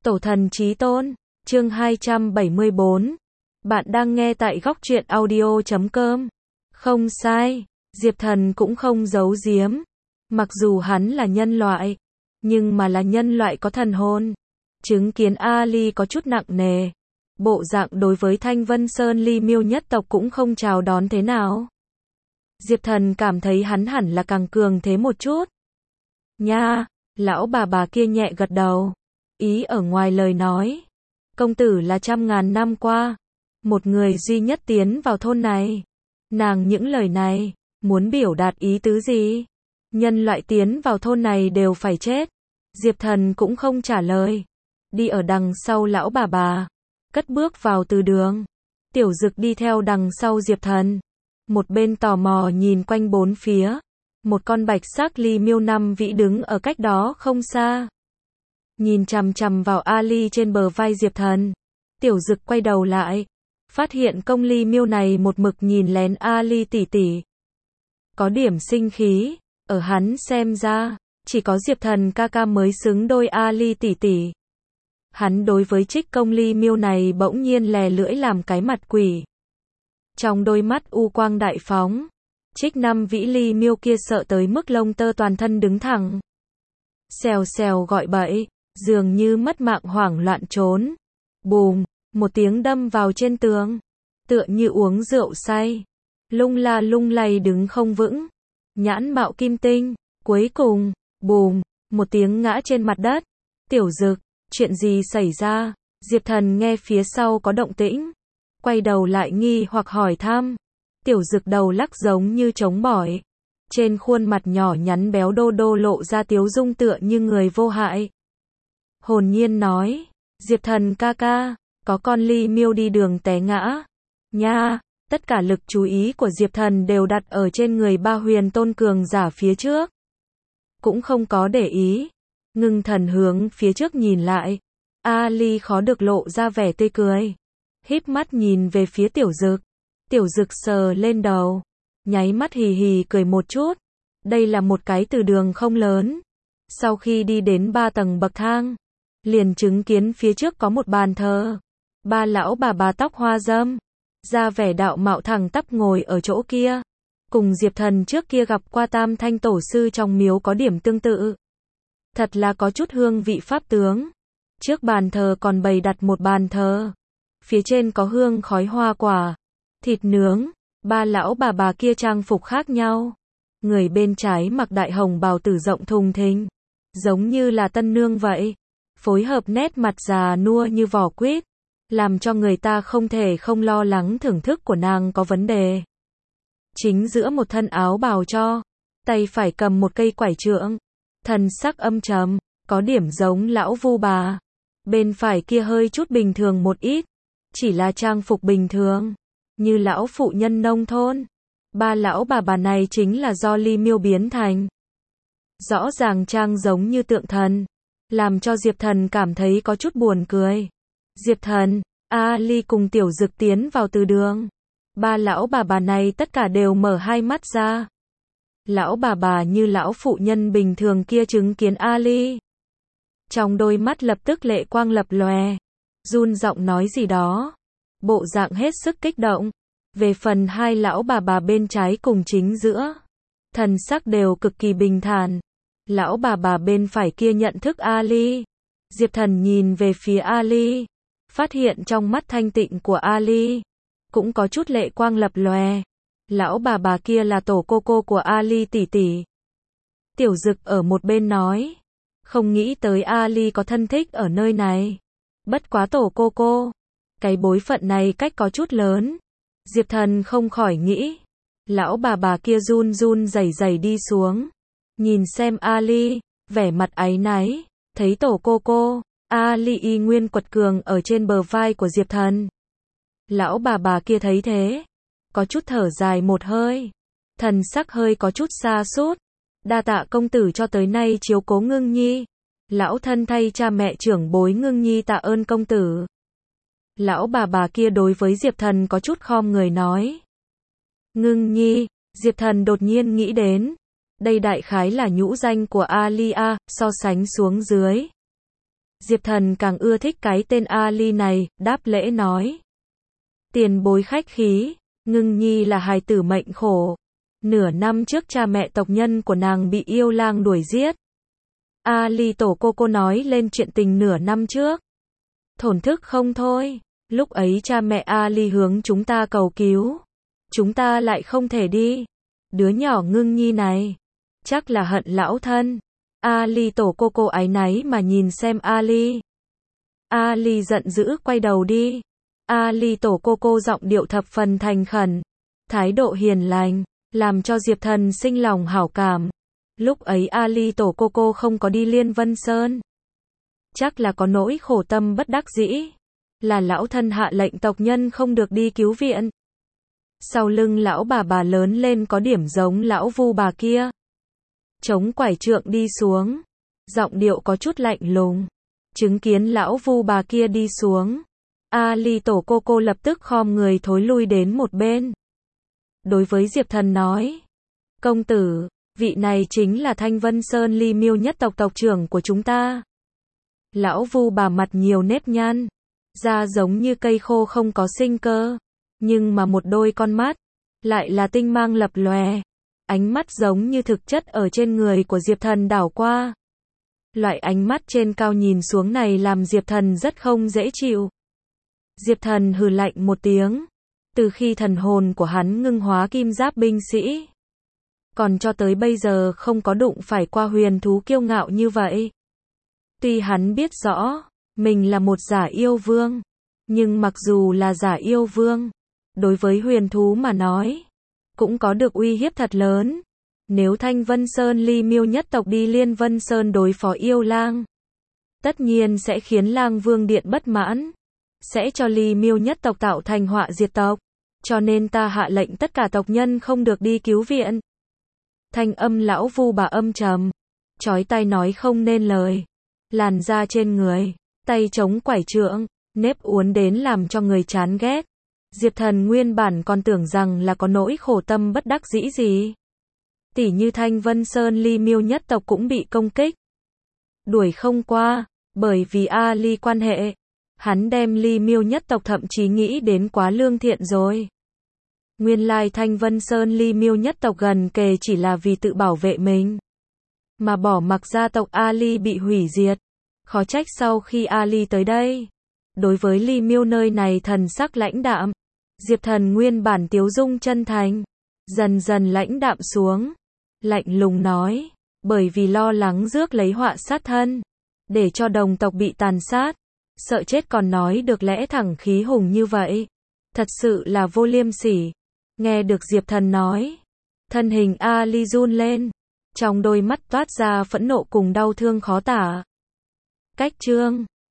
Tổ thần chí tôn, chương 274. Bạn đang nghe tại góc truyện audio.com. Không sai, Diệp Thần cũng không giấu giếm. Mặc dù hắn là nhân loại, nhưng mà là nhân loại có thần hồn. Chứng kiến Ali có chút nặng nề. Bộ dạng đối với Thanh Vân Sơn Ly Miêu nhất tộc cũng không chào đón thế nào. Diệp Thần cảm thấy hắn hẳn là càng cường thế một chút. Nha, lão bà kia nhẹ gật đầu. Ý ở ngoài lời nói, công tử là trăm ngàn năm qua, một người duy nhất tiến vào thôn này. Nàng những lời này, muốn biểu đạt ý tứ gì? Nhân loại tiến vào thôn này đều phải chết. Diệp Thần cũng không trả lời. Đi ở đằng sau lão bà, cất bước vào từ đường. Tiểu Dực đi theo đằng sau Diệp Thần. Một bên tò mò nhìn quanh bốn phía. Một con bạch sắc ly miêu năm vĩ đứng ở cách đó không xa. Nhìn chằm chằm vào Ali trên bờ vai Diệp Thần. Tiểu Dực quay đầu lại. Phát hiện công ly miêu này một mực nhìn lén Ali tỷ tỷ. Có điểm sinh khí. Ở hắn xem ra, chỉ có Diệp Thần ca ca mới xứng đôi Ali tỷ tỷ. Hắn đối với trích công ly miêu này bỗng nhiên lè lưỡi làm cái mặt quỷ. Trong đôi mắt u quang đại phóng. Trích năm vĩ ly miêu kia sợ tới mức lông tơ toàn thân đứng thẳng. Xèo xèo gọi bậy, dường như mất mạng hoảng loạn trốn. Bùm, một tiếng đâm vào trên tường. Tựa như uống rượu say. Lung la lung lay đứng không vững. Nhãn mạo kim tinh. Cuối cùng, bùm, một tiếng ngã trên mặt đất. Tiểu Dực, chuyện gì xảy ra? Diệp Thần nghe phía sau có động tĩnh. Quay đầu lại nghi hoặc hỏi thăm. Tiểu Dực đầu lắc giống như trống bỏi. Trên khuôn mặt nhỏ nhắn béo đô đô lộ ra tiếu dung tựa như người vô hại. Hồn nhiên nói, Diệp Thần ca ca, có con ly miêu đi đường té ngã. Nha, tất cả lực chú ý của Diệp Thần đều đặt ở trên người ba huyền tôn cường giả phía trước. Cũng không có để ý. Ngưng thần hướng phía trước nhìn lại. Ali khó được lộ ra vẻ tươi cười. Híp mắt nhìn về phía Tiểu Dực. Tiểu Dực sờ lên đầu. Nháy mắt hì hì cười một chút. Đây là một cái từ đường không lớn. Sau khi đi đến 3 tầng bậc thang, liền chứng kiến phía trước có một bàn thờ. Ba lão bà tóc hoa râm, da vẻ đạo mạo thẳng tắp ngồi ở chỗ kia. Cùng Diệp Thần trước kia gặp qua Tam Thanh Tổ Sư trong miếu có điểm tương tự. Thật là có chút hương vị pháp tướng. Trước bàn thờ còn bày đặt một bàn thờ. Phía trên có hương khói hoa quả, thịt nướng. Ba lão bà kia trang phục khác nhau. Người bên trái mặc đại hồng bào tử rộng thùng thình, giống như là tân nương vậy. Phối hợp nét mặt già nua như vỏ quýt, làm cho người ta không thể không lo lắng thưởng thức của nàng có vấn đề. Chính giữa một thân áo bào cho, tay phải cầm một cây quải trượng, thần sắc âm trầm, có điểm giống lão vu bà. Bên phải kia hơi chút bình thường một ít, chỉ là trang phục bình thường, như lão phụ nhân nông thôn. Ba lão bà này chính là do ly miêu biến thành. Rõ ràng trang giống như tượng thần, làm cho Diệp Thần cảm thấy có chút buồn cười. Diệp Thần, Ali cùng Tiểu Dực tiến vào từ đường. Ba lão bà này tất cả đều mở hai mắt ra. Lão bà như lão phụ nhân bình thường kia chứng kiến Ali. Trong đôi mắt lập tức lệ quang lập lòe. Run giọng nói gì đó. Bộ dạng hết sức kích động. Về phần hai lão bà bên trái cùng chính giữa, thần sắc đều cực kỳ bình thản. Lão bà bên phải kia nhận thức Ali. Diệp Thần nhìn về phía Ali, phát hiện trong mắt thanh tịnh của Ali cũng có chút lệ quang lập lòe. Lão bà kia là tổ cô của Ali tỷ tỷ. Tiểu Dực ở một bên nói, không nghĩ tới Ali có thân thích ở nơi này. Bất quá tổ cô, cái bối phận này cách có chút lớn. Diệp Thần không khỏi nghĩ. Lão bà kia run run rẩy rẩy đi xuống. Nhìn xem Ali, vẻ mặt áy náy. Thấy tổ cô, Ali y nguyên quật cường ở trên bờ vai của Diệp Thần. Lão bà kia thấy thế, có chút thở dài một hơi. Thần sắc hơi có chút xa sút. Đa tạ công tử cho tới nay chiếu cố Ngưng Nhi. Lão thân thay cha mẹ trưởng bối Ngưng Nhi tạ ơn công tử. Lão bà kia đối với Diệp Thần có chút khom người nói. Ngưng Nhi, Diệp Thần đột nhiên nghĩ đến. Đây đại khái là nhũ danh của Alia, so sánh xuống dưới. Diệp Thần càng ưa thích cái tên Ali này, đáp lễ nói. Tiền bối khách khí, Ngưng Nhi là hài tử mệnh khổ. Nửa năm trước cha mẹ tộc nhân của nàng bị yêu lang đuổi giết. Ali tổ cô nói lên chuyện tình nửa năm trước. Thổn thức không thôi, lúc ấy cha mẹ Ali hướng chúng ta cầu cứu. Chúng ta lại không thể đi. Đứa nhỏ Ngưng Nhi này, chắc là hận lão thân. Ali tổ cô áy náy mà nhìn xem Ali. Ali giận dữ quay đầu đi. Ali tổ cô giọng điệu thập phần thành khẩn, thái độ hiền lành, làm cho Diệp Thần sinh lòng hảo cảm. Lúc ấy Ali tổ cô không có đi Liên Vân Sơn. Chắc là có nỗi khổ tâm bất đắc dĩ. Là lão thân hạ lệnh tộc nhân không được đi cứu viện. Sau lưng lão bà lớn lên có điểm giống lão vu bà kia. Chống quải trượng đi xuống. Giọng điệu có chút lạnh lùng. Chứng kiến lão vu bà kia đi xuống. Ali tổ cô lập tức khom người thối lui đến một bên. Đối với Diệp Thần nói. Công tử, vị này chính là Thanh Vân Sơn Ly Miêu nhất tộc tộc trưởng của chúng ta. Lão vu bà mặt nhiều nếp nhăn. Da giống như cây khô không có sinh cơ. Nhưng mà một đôi con mắt. Lại là tinh mang lập lòe. Ánh mắt giống như thực chất ở trên người của Diệp Thần đảo qua. Loại ánh mắt trên cao nhìn xuống này làm Diệp Thần rất không dễ chịu. Diệp Thần hừ lạnh một tiếng. Từ khi thần hồn của hắn ngưng hóa kim giáp binh sĩ. Còn cho tới bây giờ không có đụng phải qua huyền thú kiêu ngạo như vậy. Tuy hắn biết rõ, mình là một giả yêu vương. Nhưng mặc dù là giả yêu vương, đối với huyền thú mà nói, cũng có được uy hiếp thật lớn. Nếu Thanh Vân Sơn Ly Miêu nhất tộc đi Liên Vân Sơn đối phó yêu lang, tất nhiên sẽ khiến lang vương điện bất mãn. Sẽ cho Ly Miêu nhất tộc tạo thành họa diệt tộc. Cho nên ta hạ lệnh tất cả tộc nhân không được đi cứu viện. Thanh âm lão vu bà âm trầm. Chói tai nói không nên lời. Làn da trên người, tay chống quải trượng, nếp uốn đến làm cho người chán ghét. Diệp Thần nguyên bản còn tưởng rằng là có nỗi khổ tâm bất đắc dĩ gì. Tỉ như Thanh Vân Sơn Ly Miêu nhất tộc cũng bị công kích. Đuổi không qua, bởi vì Ali quan hệ. Hắn đem Ly Miêu nhất tộc thậm chí nghĩ đến quá lương thiện rồi. Nguyên lai Thanh Vân Sơn Ly Miêu nhất tộc gần kề chỉ là vì tự bảo vệ mình. Mà bỏ mặc gia tộc Ali bị hủy diệt. Khó trách sau khi Ali tới đây. Đối với Ly Miêu nơi này thần sắc lãnh đạm. Diệp Thần nguyên bản tiếu dung chân thành. Dần dần lãnh đạm xuống. Lạnh lùng nói. Bởi vì lo lắng rước lấy họa sát thân. Để cho đồng tộc bị tàn sát. Sợ chết còn nói được lẽ thẳng khí hùng như vậy. Thật sự là vô liêm sỉ. Nghe được Diệp Thần nói. Thân hình Ali run lên. Trong đôi mắt toát ra phẫn nộ cùng đau thương khó tả. Cách chương